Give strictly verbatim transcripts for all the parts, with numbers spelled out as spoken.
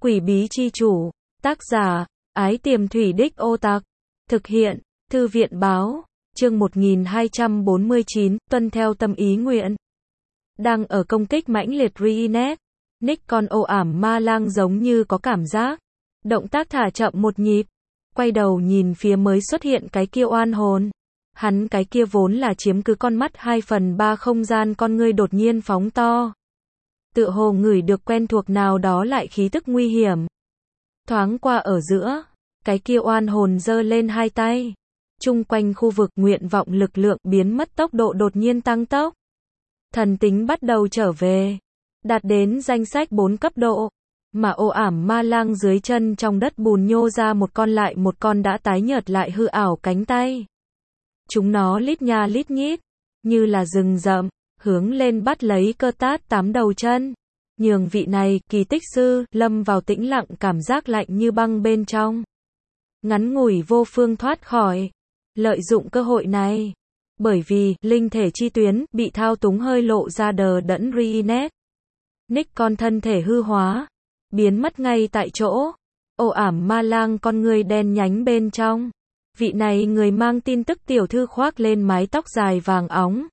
Quỷ bí chi chủ, tác giả, Ái Tiềm Thủy Đích Ô Tặc, thực hiện, Thư viện báo, chương một nghìn hai trăm bốn mươi chín, tuân theo tâm ý nguyện. Đang ở công kích mãnh liệt Reenact, Nick con ồ ảm ma lang giống như có cảm giác. Động tác thả chậm một nhịp, quay đầu nhìn phía mới xuất hiện cái kia oan hồn. Hắn cái kia vốn là chiếm cứ con mắt hai phần ba không gian con ngươi đột nhiên phóng to. Tựa hồ ngửi được quen thuộc nào đó lại khí tức nguy hiểm. Thoáng qua ở giữa, cái kia oan hồn giơ lên hai tay. Chung quanh khu vực nguyện vọng lực lượng biến mất tốc độ đột nhiên tăng tốc. Thần tính bắt đầu trở về, đạt đến danh sách bốn cấp độ. Mà ồ ảm ma lang dưới chân trong đất bùn nhô ra một con lại một con đã tái nhợt lại hư ảo cánh tay. Chúng nó lít nha lít nhít, như là rừng rậm, hướng lên bắt lấy cơ tát tám đầu chân. Nhường vị này, kỳ tích sư, lâm vào tĩnh lặng cảm giác lạnh như băng bên trong. Ngắn ngủi vô phương thoát khỏi. Lợi dụng cơ hội này. Bởi vì, linh thể chi tuyến, bị thao túng hơi lộ ra đờ đẫn Reenact. Nick con thân thể hư hóa. Biến mất ngay tại chỗ. Ồ ảm ma lang con người đen nhánh bên trong. Vị này người mang tin tức tiểu thư khoác lên mái tóc dài vàng óng.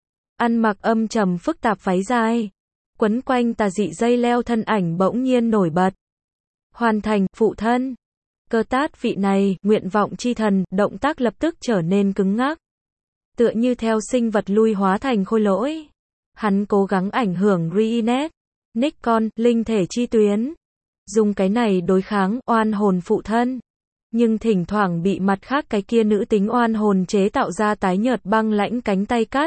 Ăn mặc âm trầm phức tạp váy dài. Quấn quanh tà dị dây leo thân ảnh bỗng nhiên nổi bật. Hoàn thành, phụ thân. Cơ tát vị này, nguyện vọng chi thần, động tác lập tức trở nên cứng ngắc. Tựa như theo sinh vật lui hóa thành khôi lỗi. Hắn cố gắng ảnh hưởng Reenact, Nick con, linh thể chi tuyến. Dùng cái này đối kháng, oan hồn phụ thân. Nhưng thỉnh thoảng bị mặt khác cái kia nữ tính oan hồn chế tạo ra tái nhợt băng lãnh cánh tay cắt.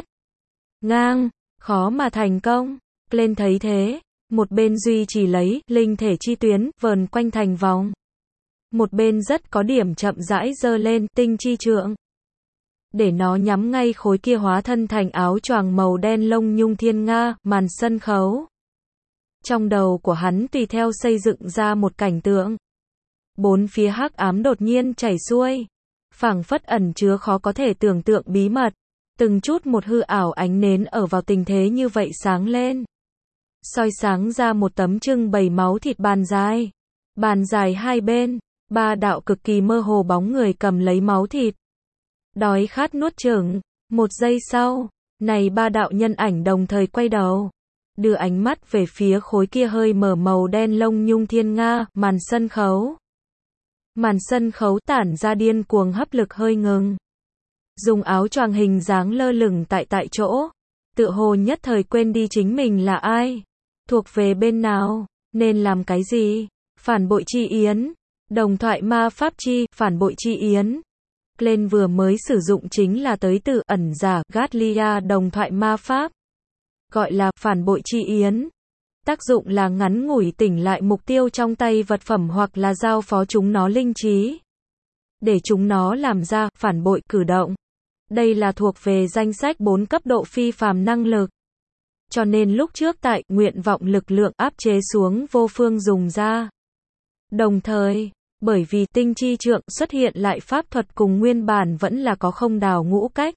Ngang, khó mà thành công. Lên thấy thế, một bên duy trì lấy, linh thể chi tuyến, vờn quanh thành vòng. Một bên rất có điểm chậm rãi giơ lên, tinh chi trượng. Để nó nhắm ngay khối kia hóa thân thành áo choàng màu đen lông nhung thiên nga, màn sân khấu. Trong đầu của hắn tùy theo xây dựng ra một cảnh tượng. Bốn phía hắc ám đột nhiên chảy xuôi. Phảng phất ẩn chứa khó có thể tưởng tượng bí mật. Từng chút một hư ảo ánh nến ở vào tình thế như vậy sáng lên. Soi sáng ra một tấm trưng bày máu thịt bàn dài. Bàn dài hai bên, ba đạo cực kỳ mơ hồ bóng người cầm lấy máu thịt. Đói khát nuốt chửng. Một giây sau, này ba đạo nhân ảnh đồng thời quay đầu. Đưa ánh mắt về phía khối kia hơi mở màu đen lông nhung thiên nga, màn sân khấu. Màn sân khấu tản ra điên cuồng hấp lực hơi ngừng. Dùng áo choàng hình dáng lơ lửng tại tại chỗ. Tựa hồ nhất thời quên đi chính mình là ai. Thuộc về bên nào, nên làm cái gì. Phản bội chi yến. Đồng thoại ma pháp chi, phản bội chi yến. Glenn vừa mới sử dụng chính là tới từ ẩn giả, Gatlia đồng thoại ma pháp. Gọi là phản bội chi yến. Tác dụng là ngắn ngủi tỉnh lại mục tiêu trong tay vật phẩm hoặc là giao phó chúng nó linh trí. Để chúng nó làm ra phản bội cử động. Đây là thuộc về danh sách bốn cấp độ phi phàm năng lực. Cho nên lúc trước tại nguyện vọng lực lượng áp chế xuống vô phương dùng ra. Đồng thời, bởi vì tinh chi trượng xuất hiện lại pháp thuật cùng nguyên bản vẫn là có không đào ngũ cách.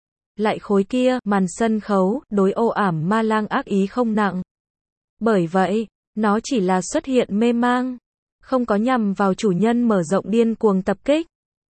Lại khối kia, màn sân khấu, đối ồ ảm ma lang ác ý không nặng. Bởi vậy, nó chỉ là xuất hiện mê mang. Không có nhằm vào chủ nhân mở rộng điên cuồng tập kích.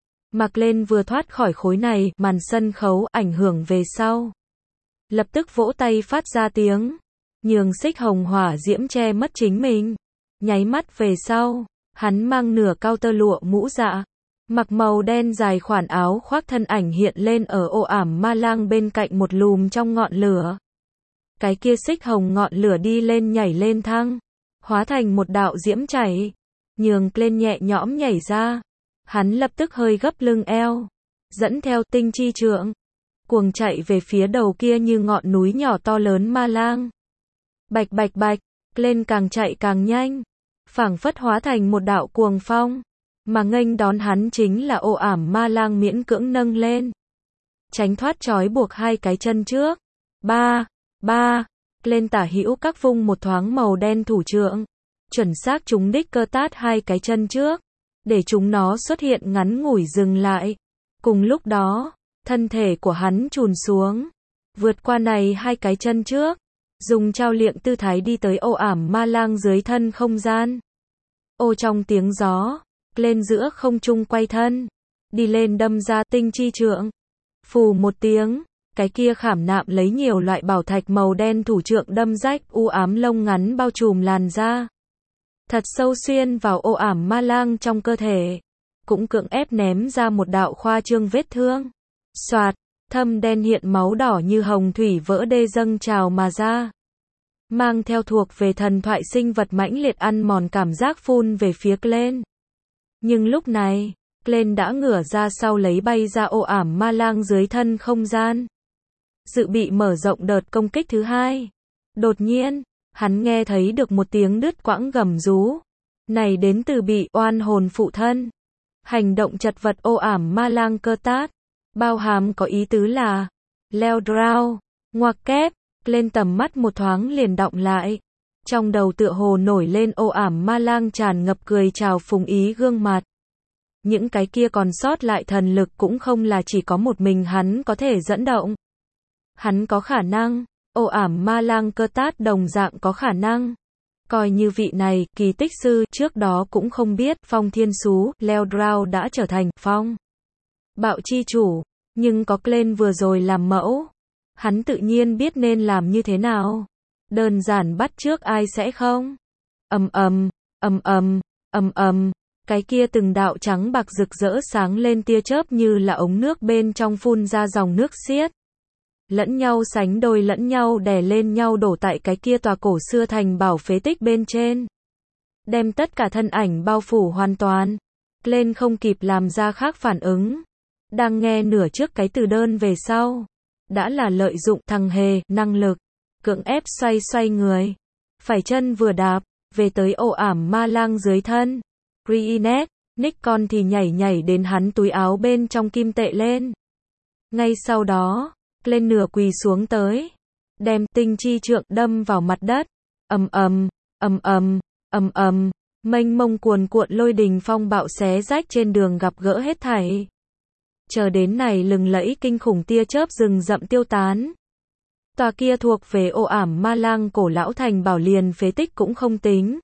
Mặc lên vừa thoát khỏi khối này, màn sân khấu ảnh hưởng về sau. Lập tức vỗ tay phát ra tiếng. Nhường xích hồng hỏa diễm che mất chính mình. Nháy mắt về sau, hắn mang nửa cao tơ lụa mũ dạ. Mặc màu đen dài khoản áo khoác thân ảnh hiện lên ở ồ ảm ma lang bên cạnh một lùm trong ngọn lửa. Cái kia xích hồng ngọn lửa đi lên nhảy lên thăng. Hóa thành một đạo diễm chảy. Nhường lên nhẹ nhõm nhảy ra. Hắn lập tức hơi gấp lưng eo. Dẫn theo tinh chi trượng. Cuồng chạy về phía đầu kia như ngọn núi nhỏ to lớn ma lang. Bạch bạch bạch. Lên càng chạy càng nhanh. Phảng phất hóa thành một đạo cuồng phong. Mà nghênh đón hắn chính là ồ ảm ma lang miễn cưỡng nâng lên. Tránh thoát trói buộc hai cái chân trước. Ba. Ba. Lên tả hữu các vung một thoáng màu đen thủ trượng. Chuẩn xác trúng đích cơ tát hai cái chân trước. Để chúng nó xuất hiện ngắn ngủi dừng lại. Cùng lúc đó, thân thể của hắn chùn xuống. Vượt qua này hai cái chân trước. Dùng trao liệng tư thái đi tới ồ ảm ma lang dưới thân không gian. Ô trong tiếng gió, lên giữa không trung quay thân, đi lên đâm ra tinh chi trượng. Phù một tiếng, cái kia khảm nạm lấy nhiều loại bảo thạch màu đen thủ trượng đâm rách u ám lông ngắn bao trùm làn da. Thật sâu xuyên vào ô ảm ma lang trong cơ thể. Cũng cưỡng ép ném ra một đạo khoa trương vết thương. Soạt, thâm đen hiện máu đỏ như hồng thủy vỡ đê dâng trào mà ra. Mang theo thuộc về thần thoại sinh vật mãnh liệt ăn mòn cảm giác phun về phía Glenn. Nhưng lúc này, Glenn đã ngửa ra sau lấy bay ra ô ảm ma lang dưới thân không gian. Dự bị mở rộng đợt công kích thứ hai. Đột nhiên, hắn nghe thấy được một tiếng đứt quãng gầm rú. Này đến từ bị oan hồn phụ thân. Hành động chật vật ô ảm ma lang cơ tát. Bao hàm có ý tứ là leo drow, ngoặc kép. Lên tầm mắt một thoáng liền đọng lại. Trong đầu tựa hồ nổi lên ô ảm ma lang tràn ngập cười chào phúng ý gương mặt. Những cái kia còn sót lại thần lực cũng không là chỉ có một mình hắn có thể dẫn động. Hắn có khả năng, ô ảm ma lang cơ tát đồng dạng có khả năng. Coi như vị này, kỳ tích sư, trước đó cũng không biết, phong thiên sú, leo drow đã trở thành, phong. Bạo chi chủ, nhưng có Glenn vừa rồi làm mẫu. Hắn tự nhiên biết nên làm như thế nào. Đơn giản bắt trước ai sẽ không. Ầm ầm, ầm ầm, ầm ầm, cái kia từng đạo trắng bạc rực rỡ sáng lên tia chớp như là ống nước bên trong phun ra dòng nước xiết. Lẫn nhau sánh đôi lẫn nhau đè lên nhau đổ tại cái kia tòa cổ xưa thành bảo phế tích bên trên. Đem tất cả thân ảnh bao phủ hoàn toàn. Lên không kịp làm ra khác phản ứng. Đang nghe nửa trước cái từ đơn về sau. Đã là lợi dụng thằng hề, năng lực. Cưỡng ép xoay xoay người. Phải chân vừa đạp, về tới ô ảm ma lang dưới thân. Greenet, Nick con thì nhảy nhảy đến hắn túi áo bên trong kim tệ lên. Ngay sau đó, lên nửa quỳ xuống tới. Đem tinh chi trượng đâm vào mặt đất. Ầm ầm, ầm ầm, ầm ầm, mênh mông cuồn cuộn lôi đình phong bạo xé rách trên đường gặp gỡ hết thảy. Chờ đến này lừng lẫy kinh khủng tia chớp rừng rậm tiêu tán. Tòa kia thuộc về ô ảm ma lang cổ lão thành bảo liền phế tích cũng không tính.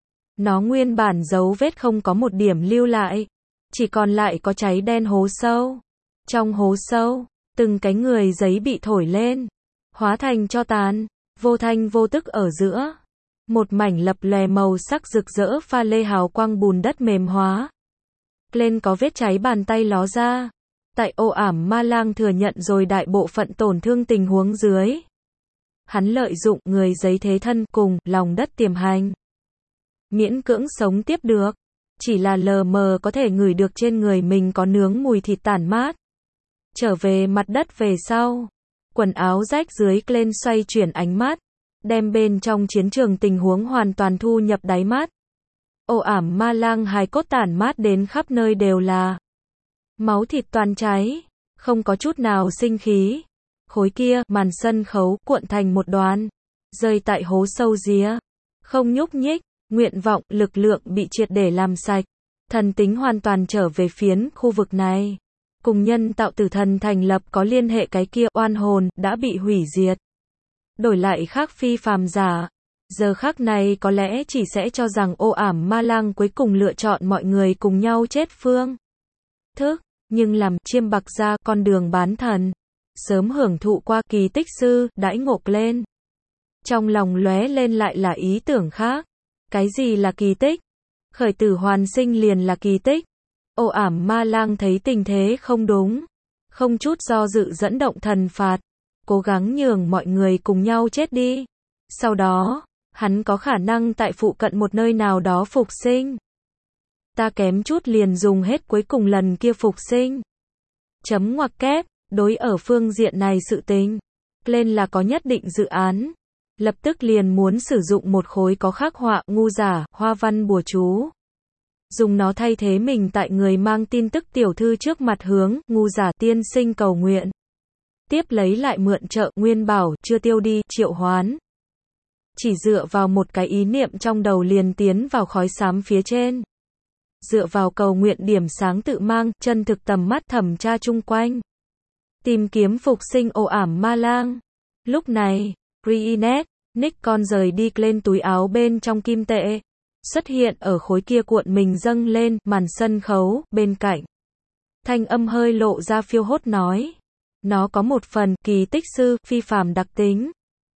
Nó nguyên bản dấu vết không có một điểm lưu lại. Chỉ còn lại có cháy đen hố sâu. Trong hố sâu, từng cái người giấy bị thổi lên. Hóa thành tro tàn, vô thanh vô tức ở giữa. Một mảnh lập lòe màu sắc rực rỡ pha lê hào quang bùn đất mềm hóa. Lên có vết cháy bàn tay ló ra. Tại ô ảm ma lang thừa nhận rồi đại bộ phận tổn thương tình huống dưới. Hắn lợi dụng người giấy thế thân cùng lòng đất tiềm hành. Miễn cưỡng sống tiếp được. Chỉ là lờ mờ có thể ngửi được trên người mình có nướng mùi thịt tản mát. Trở về mặt đất về sau. Quần áo rách dưới lên xoay chuyển ánh mắt. Đem bên trong chiến trường tình huống hoàn toàn thu nhập đáy mắt. Ô ảm ma lang hài cốt tản mát đến khắp nơi đều là. Máu thịt toàn cháy. Không có chút nào sinh khí. Khối kia, màn sân khấu, cuộn thành một đoàn. Rơi tại hố sâu ría. Không nhúc nhích. Nguyện vọng, lực lượng bị triệt để làm sạch. Thần tính hoàn toàn trở về phiến khu vực này. Cùng nhân tạo tử thần thành lập có liên hệ cái kia oan hồn đã bị hủy diệt. Đổi lại khác phi phàm giả. Giờ khắc này có lẽ chỉ sẽ cho rằng ô ảm ma lang cuối cùng lựa chọn mọi người cùng nhau chết phương thức. Nhưng làm chiêm bạc ra con đường bán thần. Sớm hưởng thụ qua kỳ tích sư, đãi ngộ lên. Trong lòng lóe lên lại là ý tưởng khác. Cái gì là kỳ tích? Khởi tử hoàn sinh liền là kỳ tích. Ô ảm ma lang thấy tình thế không đúng. Không chút do dự dẫn động thần phạt. Cố gắng nhường mọi người cùng nhau chết đi. Sau đó, hắn có khả năng tại phụ cận một nơi nào đó phục sinh. Ta kém chút liền dùng hết cuối cùng lần kia phục sinh. Chấm ngoặc kép, đối ở phương diện này sự tình. Lên là có nhất định dự án. Lập tức liền muốn sử dụng một khối có khắc họa, ngu giả, hoa văn bùa chú. Dùng nó thay thế mình tại người mang tin tức tiểu thư trước mặt hướng, ngu giả tiên sinh cầu nguyện. Tiếp lấy lại mượn trợ, nguyên bảo, chưa tiêu đi, triệu hoán. Chỉ dựa vào một cái ý niệm trong đầu liền tiến vào khói xám phía trên. Dựa vào cầu nguyện điểm sáng tự mang, chân thực tầm mắt thẩm tra chung quanh. Tìm kiếm phục sinh ồ ảm ma lang. Lúc này, Greenet, Nick con rời đi lên túi áo bên trong kim tệ. xuất hiện ở khối kia cuộn mình dâng lên, màn sân khấu, bên cạnh. Thanh âm hơi lộ ra phiêu hốt nói. Nó có một phần, kỳ tích sư, phi phàm đặc tính.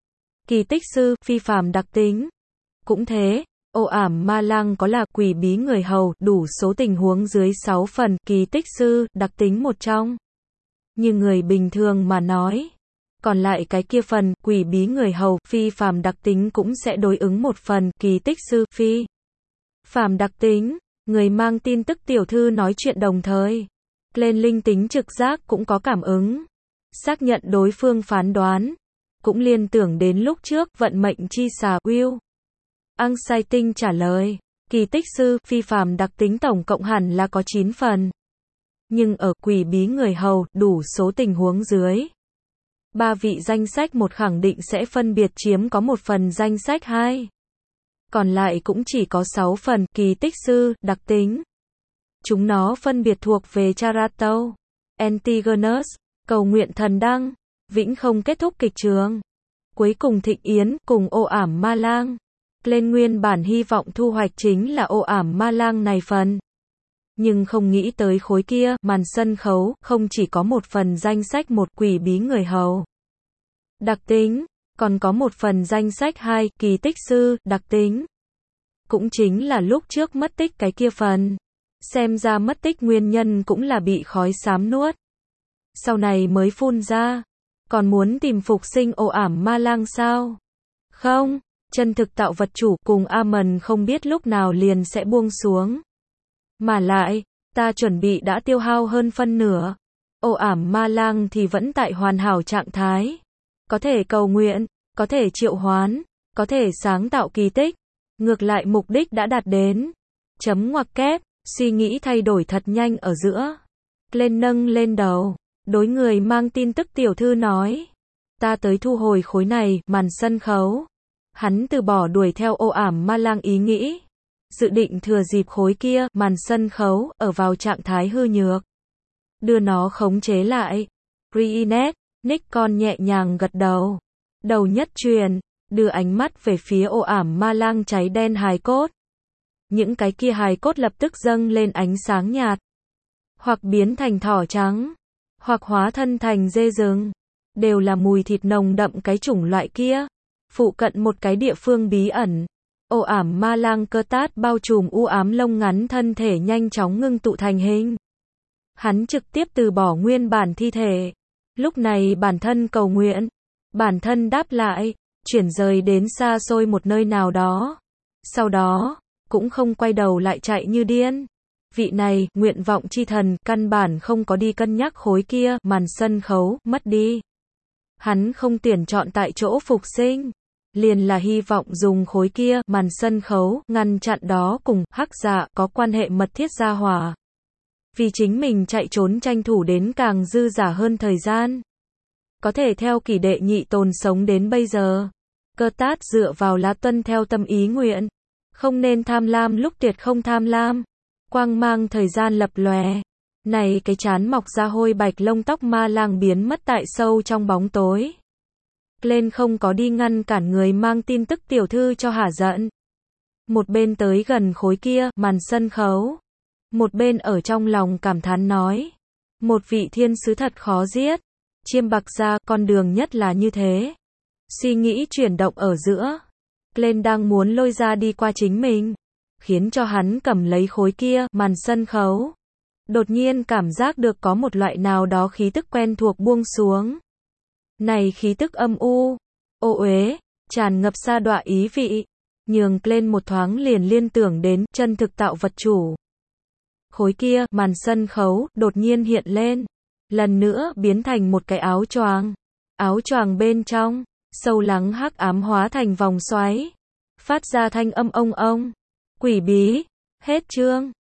Kỳ tích sư, phi phàm đặc tính. Cũng thế, ô ảm ma lang có là quỷ bí người hầu, đủ số tình huống dưới sáu phần, kỳ tích sư, đặc tính một trong. Như người bình thường mà nói. Còn lại cái kia phần, quỷ bí người hầu, phi phàm đặc tính cũng sẽ đối ứng một phần, kỳ tích sư, phi phàm đặc tính. Người mang tin tức tiểu thư nói chuyện đồng thời. Lên linh tính trực giác cũng có cảm ứng. Xác nhận đối phương phán đoán. Cũng liên tưởng đến lúc trước, vận mệnh chi xà, Will. Anxiety trả lời. Kỳ tích sư, phi phàm đặc tính tổng cộng hẳn là có chín phần. Nhưng ở quỷ bí người hầu, đủ số tình huống dưới. Ba vị danh sách một khẳng định sẽ phân biệt chiếm có một phần danh sách hai. Còn lại cũng chỉ có sáu phần, kỳ tích sư, đặc tính. Chúng nó phân biệt thuộc về Charato, Antigonus, cầu nguyện thần đăng, vĩnh không kết thúc kịch trường. Cuối cùng Thịnh Yến, cùng ô ảm ma lang. Lên nguyên bản hy vọng thu hoạch chính là ô ảm ma lang này phần. Nhưng không nghĩ tới khối kia, màn sân khấu, không chỉ có một phần danh sách một quỷ bí người hầu. Đặc tính, còn có một phần danh sách hai, kỳ tích sư, đặc tính. Cũng chính là lúc trước mất tích cái kia phần. Xem ra mất tích nguyên nhân cũng là bị khói xám nuốt. Sau này mới phun ra. Còn muốn tìm phục sinh ô ảm ma lang sao? Không, chân thực tạo vật chủ cùng Amon không biết lúc nào liền sẽ buông xuống. Mà lại, ta chuẩn bị đã tiêu hao hơn phân nửa. Ô ảm ma lang thì vẫn tại hoàn hảo trạng thái. Có thể cầu nguyện, có thể triệu hoán, có thể sáng tạo kỳ tích. Ngược lại mục đích đã đạt đến. Chấm ngoặc kép, suy nghĩ thay đổi thật nhanh ở giữa. Lên nâng lên đầu. Đối người mang tin tức tiểu thư nói. Ta tới thu hồi khối này, màn sân khấu. Hắn từ bỏ đuổi theo ô ảm ma lang ý nghĩ. Dự định thừa dịp khối kia, màn sân khấu, ở vào trạng thái hư nhược. Đưa nó khống chế lại. Reenet, Nick con nhẹ nhàng gật đầu. Đầu nhất truyền, đưa ánh mắt về phía ô ảm ma lang cháy đen hài cốt. Những cái kia hài cốt lập tức dâng lên ánh sáng nhạt. Hoặc biến thành thỏ trắng. Hoặc hóa thân thành dê rừng. Đều là mùi thịt nồng đậm cái chủng loại kia. Phụ cận một cái địa phương bí ẩn. Ô ảm ma lang cơ tát bao trùm u ám lông ngắn thân thể nhanh chóng ngưng tụ thành hình. Hắn trực tiếp từ bỏ nguyên bản thi thể. Lúc này bản thân cầu nguyện. Bản thân đáp lại. Chuyển rời đến xa xôi một nơi nào đó. Sau đó, cũng không quay đầu lại chạy như điên. Vị này, nguyện vọng chi thần, căn bản không có đi cân nhắc khối kia, màn sân khấu, mất đi. Hắn không tuyển chọn tại chỗ phục sinh. Liền là hy vọng dùng khối kia, màn sân khấu, ngăn chặn đó cùng, hắc dạ, có quan hệ mật thiết gia hỏa. Vì chính mình chạy trốn tranh thủ đến càng dư giả hơn thời gian. Có thể theo kỷ đệ nhị tồn sống đến bây giờ. Cơ tát dựa vào lá tuân theo tâm ý nguyện. Không nên tham lam lúc tuyệt không tham lam. Quang mang thời gian lập lòe. Này cái chán mọc ra hôi bạch lông tóc ma lang biến mất tại sâu trong bóng tối. Lên không có đi ngăn cản người mang tin tức tiểu thư cho hả giận. Một bên tới gần khối kia, màn sân khấu. Một bên ở trong lòng cảm thán nói. Một vị thiên sứ thật khó giết. Chiêm bạc ra, con đường nhất là như thế. Suy nghĩ chuyển động ở giữa. Lên đang muốn lôi ra đi qua chính mình. Khiến cho hắn cầm lấy khối kia, màn sân khấu. Đột nhiên cảm giác được có một loại nào đó khí tức quen thuộc buông xuống. Này khí tức âm u, ô uế, tràn ngập sa đọa ý vị. Nhường lên một thoáng liền liên tưởng đến chân thực tạo vật chủ. Khối kia, màn sân khấu, đột nhiên hiện lên. Lần nữa biến thành một cái áo choàng. Áo choàng bên trong, sâu lắng hắc ám hóa thành vòng xoáy. Phát ra thanh âm ông ông. Quỷ bí, hết chương.